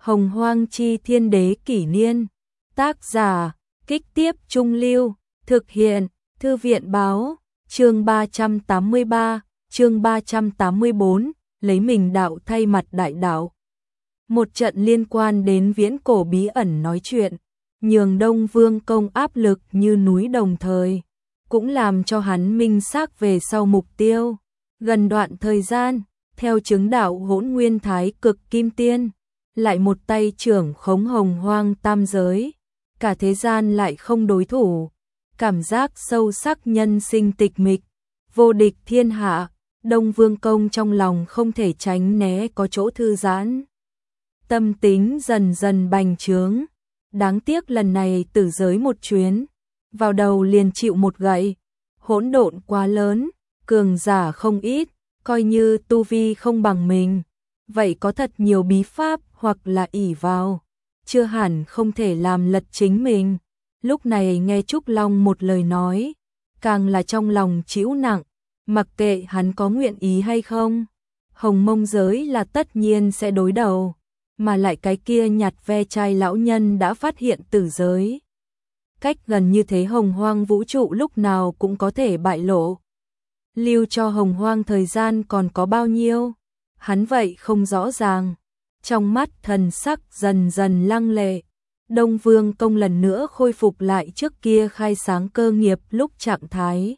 Hồng Hoang Chi Thiên Đế Kỷ Niên. Tác giả, Kích Tiếp Trung Lưu. Thực hiện, Thư viện Báo. Chương 383, chương 384, lấy mình đạo thay mặt đại đạo. Một trận liên quan đến viễn cổ bí ẩn nói chuyện, nhường Đông Vương Công áp lực như núi, đồng thời cũng làm cho hắn minh xác về sau mục tiêu. Gần đoạn thời gian, theo chứng đạo Hỗn Nguyên Thái Cực Kim Tiên, lại một tay trưởng khống Hồng Hoang tam giới, cả thế gian lại không đối thủ. Cảm giác sâu sắc nhân sinh tịch mịch, vô địch thiên hạ, Đông Vương Công trong lòng không thể tránh né có chỗ thư giãn. Tâm tính dần dần bành trướng, đáng tiếc lần này tử giới một chuyến, vào đầu liền chịu một gậy, hỗn độn quá lớn, cường giả không ít, coi như tu vi không bằng mình, vậy có thật nhiều bí pháp hoặc là ỷ vào, chưa hẳn không thể làm lật chính mình. Lúc này nghe Trúc Long một lời nói, càng là trong lòng chịu nặng, mặc kệ hắn có nguyện ý hay không, Hồng Mông giới là tất nhiên sẽ đối đầu, mà lại cái kia nhặt ve chai lão nhân đã phát hiện tử giới. Cách gần như thế Hồng Hoang vũ trụ lúc nào cũng có thể bại lộ. Lưu cho Hồng Hoang thời gian còn có bao nhiêu, hắn vậy không rõ ràng. Trong mắt thần sắc dần dần lăng lệ, Đông Vương Công lần nữa khôi phục lại trước kia khai sáng cơ nghiệp lúc trạng thái.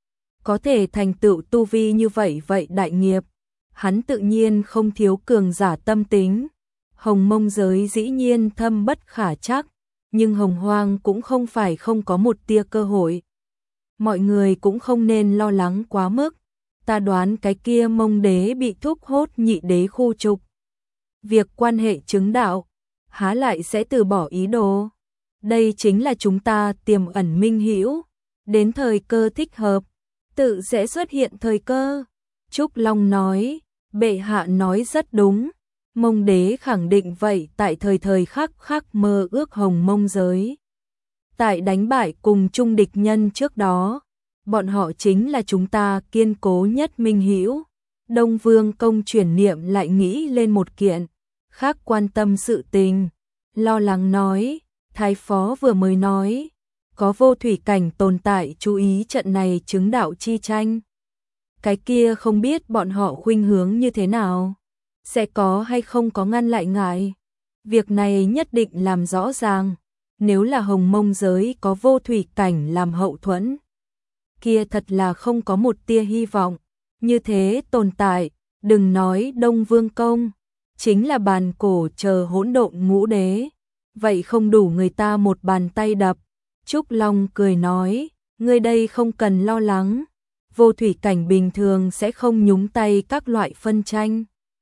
Có thể thành tựu tu vi như vậy đại nghiệp, hắn tự nhiên không thiếu cường giả tâm tính. Hồng Mông giới dĩ nhiên thâm bất khả trắc, nhưng Hồng Hoang cũng không phải không có một tia cơ hội. Mọi người cũng không nên lo lắng quá mức, ta đoán cái kia Mông đế bị thúc hốt nhị đế khu trục. Việc quan hệ chứng đạo, há lại sẽ từ bỏ ý đồ. Đây chính là chúng ta tiềm ẩn minh hữu, đến thời cơ thích hợp, tự sẽ xuất hiện thời cơ. Trúc Long nói, bệ hạ nói rất đúng, Mông đế khẳng định vậy tại thời khắc mơ ước Hồng Mông giới. Tại đánh bại cùng chung địch nhân trước đó, bọn họ chính là chúng ta kiên cố nhất minh hữu. Đông Vương Công chuyển niệm lại nghĩ lên một kiện khác quan tâm sự tình, lo lắng nói, Thái Phó vừa mới nói, có vô thủy cảnh tồn tại chú ý trận này chứng đạo chi tranh. Cái kia không biết bọn họ khuynh hướng như thế nào, sẽ có hay không có ngăn lại ngại. Việc này nhất định làm rõ ràng, nếu là Hồng Mông giới có vô thủy cảnh làm hậu thuẫn, kia thật là không có một tia hy vọng. Như thế tồn tại, đừng nói Đông Vương Công, chính là bàn cổ chờ hỗn độn ngũ đế, vậy không đủ người ta một bàn tay đập. Trúc Long cười nói, ngươi đây không cần lo lắng, vô thủy cảnh bình thường sẽ không nhúng tay các loại phân tranh.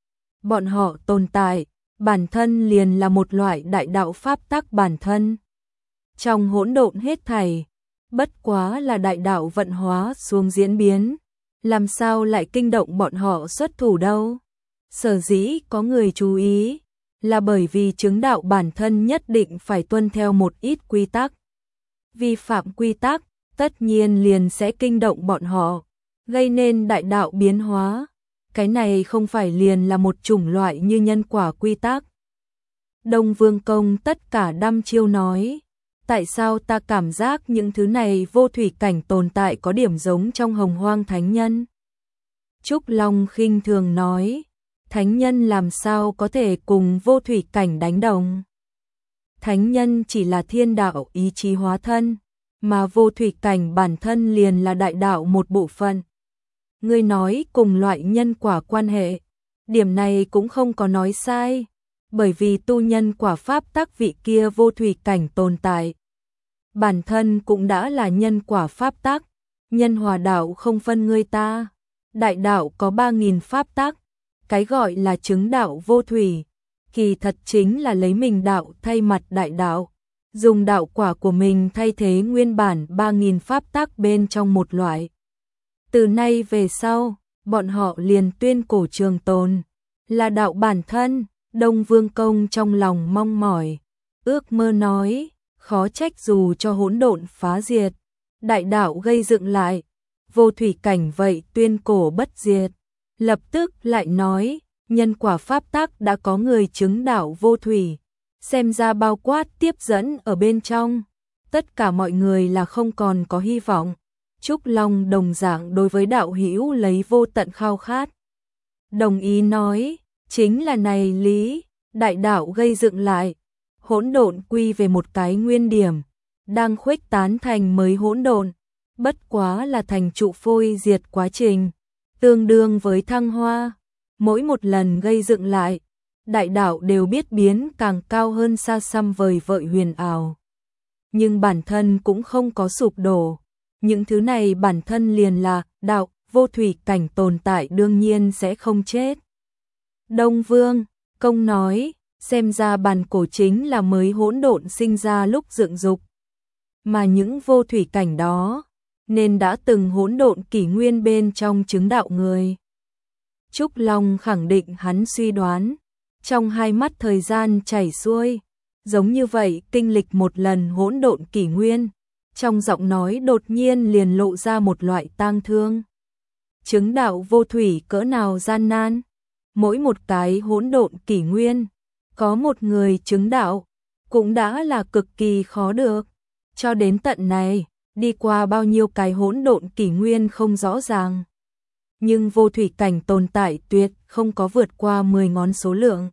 Bọn họ tồn tại, bản thân liền là một loại đại đạo pháp tắc bản thân. Trong hỗn độn hết thảy, bất quá là đại đạo vận hóa xuống diễn biến, làm sao lại kinh động bọn họ xuất thủ đâu. Sở dĩ có người chú ý, là bởi vì chứng đạo bản thân nhất định phải tuân theo một ít quy tắc. Vi phạm quy tắc, tất nhiên liền sẽ kinh động bọn họ, gây nên đại đạo biến hóa. Cái này không phải liền là một chủng loại như nhân quả quy tắc. Đông Vương Công tất cả đăm chiêu nói, tại sao ta cảm giác những thứ này vô thủy cảnh tồn tại có điểm giống trong Hồng Hoang thánh nhân? Trúc Long khinh thường nói, thánh nhân làm sao có thể cùng vô thủy cảnh đánh đồng? Thánh nhân chỉ là thiên đạo ý chí hóa thân, mà vô thủy cảnh bản thân liền là đại đạo một bộ phận. Ngươi nói cùng loại nhân quả quan hệ, điểm này cũng không có nói sai, bởi vì tu nhân quả pháp tắc vị kia vô thủy cảnh tồn tại, bản thân cũng đã là nhân quả pháp tắc. Nhân hòa đạo không phân ngươi ta, đại đạo có 3.000 pháp tắc, cái gọi là chứng đạo vô thủy, kỳ thật chính là lấy mình đạo thay mặt đại đạo, dùng đạo quả của mình thay thế nguyên bản 3.000 pháp tắc bên trong một loại. Từ nay về sau, bọn họ liền tuyên cổ trường tồn, là đạo bản thân. Đông Vương Công trong lòng mong mỏi, ước mơ nói, khó trách dù cho hỗn độn phá diệt, đại đạo gây dựng lại, vô thủy cảnh vậy tuyên cổ bất diệt. Lập tức lại nói, nhân quả pháp tắc đã có người chứng đạo vô thủy, xem ra bao quát tiếp dẫn ở bên trong, tất cả mọi người là không còn có hy vọng. Trúc Long đồng dạng đối với đạo hữu lấy vô tận khao khát. Đồng ý nói, chính là này lý, đại đạo gây dựng lại, hỗn độn quy về một cái nguyên điểm, đang khuếch tán thành mới hỗn độn, bất quá là thành trụ phôi diệt quá trình, tương đương với thăng hoa, mỗi một lần gây dựng lại, đại đạo đều biết biến càng cao hơn xa xăm vời vợi huyền ảo. Nhưng bản thân cũng không có sụp đổ, những thứ này bản thân liền là đạo, vô thủy cảnh tồn tại đương nhiên sẽ không chết. Đông Vương Công nói, xem ra bản cổ chính là mới hỗn độn sinh ra lúc dựng dục, mà những vô thủy cảnh đó nên đã từng hỗn độn kỷ nguyên bên trong chứng đạo người. Trúc Long khẳng định hắn suy đoán, trong hai mắt thời gian chảy xuôi, giống như vậy kinh lịch một lần hỗn độn kỷ nguyên, trong giọng nói đột nhiên liền lộ ra một loại tang thương. Chứng đạo vô thủy cỡ nào gian nan, mỗi một cái hỗn độn kỷ nguyên, có một người chứng đạo, cũng đã là cực kỳ khó được. Cho đến tận này, đi qua bao nhiêu cái hỗn độn kỷ nguyên không rõ ràng. Nhưng vô thủy cảnh tồn tại tuyệt không có vượt qua 10 ngón số lượng.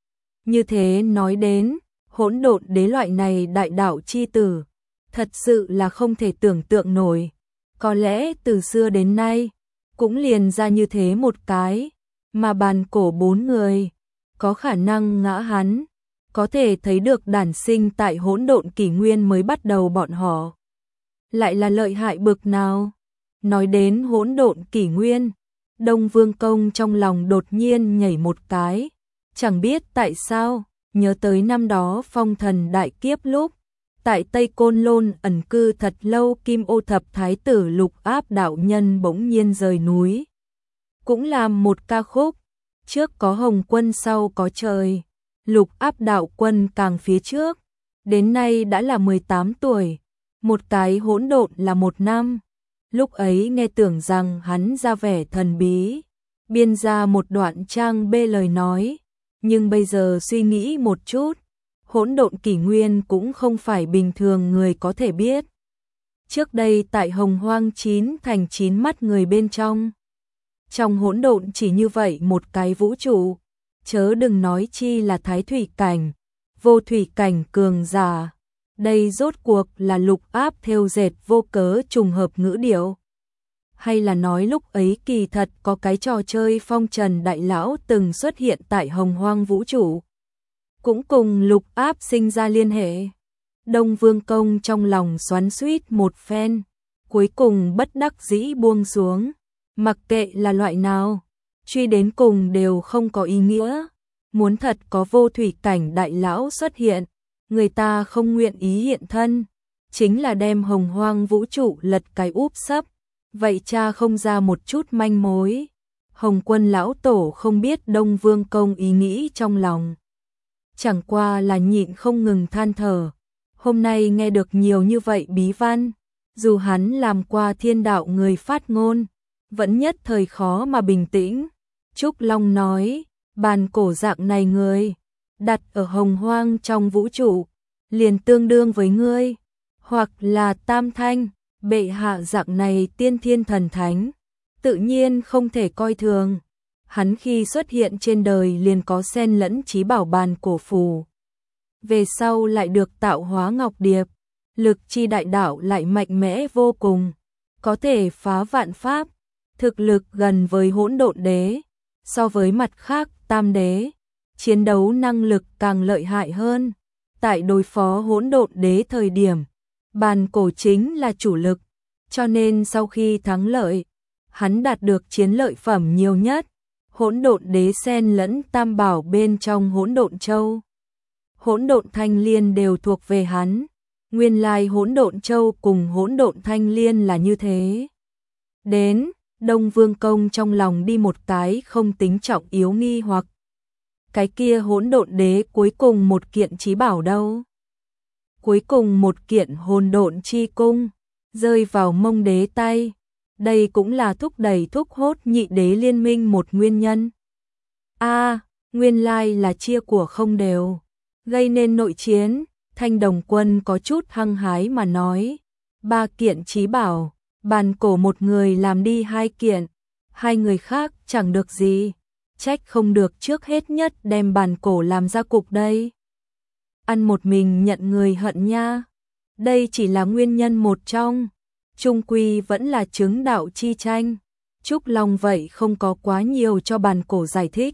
Như thế nói đến, hỗn độn đế loại này đại đạo chi tử, thật sự là không thể tưởng tượng nổi. Có lẽ từ xưa đến nay, cũng liền ra như thế một cái, mà bàn cổ 4 người, có khả năng ngã hắn, có thể thấy được đản sinh tại hỗn độn kỷ nguyên mới bắt đầu bọn họ. Lại là lợi hại bực nào? Nói đến hỗn độn kỷ nguyên, Đông Vương Công trong lòng đột nhiên nhảy một cái, chẳng biết tại sao, nhớ tới năm đó phong thần đại kiếp lúc, tại Tây Côn Lôn ẩn cư thật lâu Kim Ô Thập Thái tử Lục Áp đạo nhân bỗng nhiên rời núi. Cũng làm một ca khúc, trước có Hồng Quân sau có trời, Lục Áp đạo quân càng phía trước, đến nay đã là 18 tuổi, một cái hỗn độn là 1 năm. Lúc ấy nghe tưởng rằng hắn ra vẻ thần bí, biên ra một đoạn trang bê lời nói, nhưng bây giờ suy nghĩ một chút, hỗn độn kỷ nguyên cũng không phải bình thường người có thể biết. Trước đây tại Hồng Hoang 9 thành 9 mắt người bên trong hỗn độn chỉ như vậy một cái vũ trụ, chớ đừng nói chi là thái thủy cảnh, vô thủy cảnh cường giả. Đây rốt cuộc là Lục Áp thêu dệt vô cớ trùng hợp ngữ điệu. Hay là nói lúc ấy kỳ thật có cái trò chơi phong trần đại lão từng xuất hiện tại Hồng Hoang vũ trụ, cũng cùng Lục Áp sinh ra liên hệ. Đông Vương Công trong lòng xoắn xuýt một phen, cuối cùng bất đắc dĩ buông xuống, mặc kệ là loại nào, truy đến cùng đều không có ý nghĩa. Muốn thật có vô thủy cảnh đại lão xuất hiện, người ta không nguyện ý hiện thân, chính là đem Hồng Hoang vũ trụ lật cái úp sấp, vậy cha không ra một chút manh mối. Hồng Quân lão tổ không biết Đông Vương Công ý nghĩ trong lòng, chẳng qua là nhịn không ngừng than thở. Hôm nay nghe được nhiều như vậy bí văn, dù hắn làm qua thiên đạo người phát ngôn, vẫn nhất thời khó mà bình tĩnh. Trúc Long nói, bàn cổ dạng này người, đặt ở Hồng Hoang trong vũ trụ, liền tương đương với ngươi, hoặc là Tam Thanh, bệ hạ dạng này tiên thiên thần thánh, tự nhiên không thể coi thường. Hắn khi xuất hiện trên đời liền có xen lẫn trí bảo bàn cổ phù, về sau lại được tạo hóa ngọc điệp, lực chi đại đạo lại mạnh mẽ vô cùng, có thể phá vạn pháp, thực lực gần với hỗn độn đế, so với mặt khác tam đế, chiến đấu năng lực càng lợi hại hơn. Tại đối phó hỗn độn đế thời điểm, bàn cổ chính là chủ lực, cho nên sau khi thắng lợi, hắn đạt được chiến lợi phẩm nhiều nhất. Hỗn độn đế xen lẫn tam bảo bên trong hỗn độn châu, hỗn độn thanh liên đều thuộc về hắn. Nguyên lai hỗn độn châu cùng hỗn độn thanh liên là như thế. Đến, Đông Vương Công trong lòng đi một cái không tính trọng yếu nghi hoặc. Cái kia hỗn độn đế cuối cùng một kiện chí bảo đâu? Cuối cùng một kiện hồn độn chi cung, rơi vào Mông đế tay. Đây cũng là thúc đẩy thúc hốt nhị đế liên minh một nguyên nhân. Nguyên lai là chia của không đều. gây nên nội chiến. Thanh Đồng Quân có chút hăng hái mà nói, 3 kiện chí bảo, bàn cổ một người làm đi 2 kiện, 2 người khác chẳng được gì, trách không được trước hết nhất đem bàn cổ làm ra cục đây. Ăn một mình nhận người hận nha, đây chỉ là nguyên nhân một trong, chung quy vẫn là chứng đạo chi tranh. Trúc Long vậy không có quá nhiều cho bàn cổ giải thích.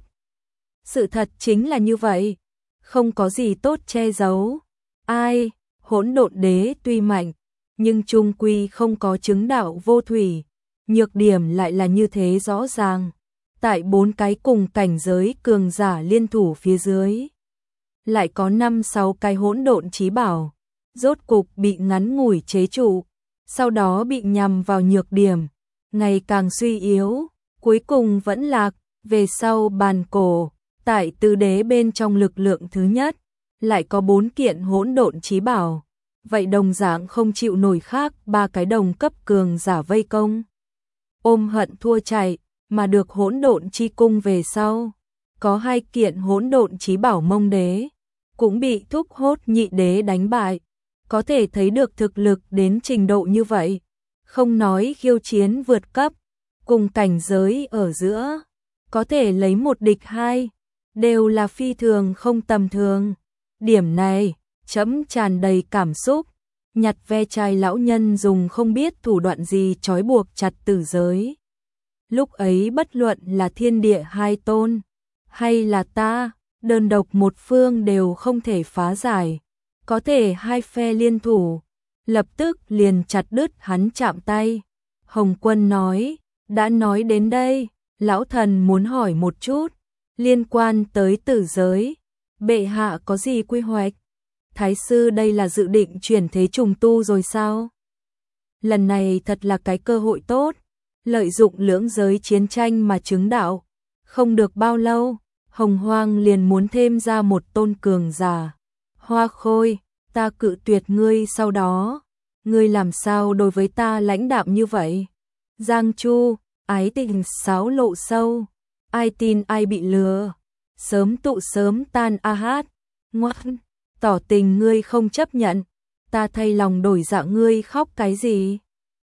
Sự thật chính là như vậy, không có gì tốt che giấu. Ai, Hỗn Độn Đế tuy mạnh, nhưng chung quy không có chứng đạo vô thủy, nhược điểm lại là như thế rõ ràng. Tại 4 cái cùng cảnh giới cường giả liên thủ phía dưới, lại có 5-6 cái hỗn độn chí bảo, rốt cục bị ngắn ngủi chế trụ, sau đó bị nhằm vào nhược điểm, ngày càng suy yếu, cuối cùng vẫn lạc. Về sau bàn cổ, tại tứ đế bên trong lực lượng thứ nhất, lại có 4 kiện hỗn độn chí bảo, vậy đồng dạng không chịu nổi khác 3 cái đồng cấp cường giả vây công. Ôm hận thua chạy, mà được hỗn độn chi cung về sau, có 2 kiện hỗn độn chí bảo Mông Đế, cũng bị Thúc Hốt Nhị Đế đánh bại, có thể thấy được thực lực đến trình độ như vậy, không nói khiêu chiến vượt cấp, cùng cảnh giới ở giữa, có thể lấy 1 địch 2, đều là phi thường không tầm thường. Điểm này, trẫm tràn đầy cảm xúc, nhặt ve chai lão nhân dùng không biết thủ đoạn gì trói buộc chặt tử giới. Lúc ấy bất luận là thiên địa 2 tôn, hay là ta, đơn độc một phương đều không thể phá giải, có thể 2 phe liên thủ, lập tức liền chặt đứt hắn chạm tay. Hồng Quân nói, đã nói đến đây, lão thần muốn hỏi một chút, liên quan tới tử giới, bệ hạ có gì quy hoạch? Thái sư đây là dự định chuyển thế trùng tu rồi sao? Lần này thật là cái cơ hội tốt, lợi dụng lưỡng giới chiến tranh mà chứng đạo. Không được bao lâu, Hồng Hoang liền muốn thêm ra một tôn cường giả. Hoa Khôi, ta cự tuyệt ngươi sau đó. Ngươi làm sao đối với ta lãnh đạm như vậy? Giang Chu, ái tình xáo lộ sâu. Ai tin ai bị lừa. Sớm tụ sớm tan a hát. Ngoan, tỏ tình ngươi không chấp nhận. Ta thay lòng đổi dạ ngươi khóc cái gì?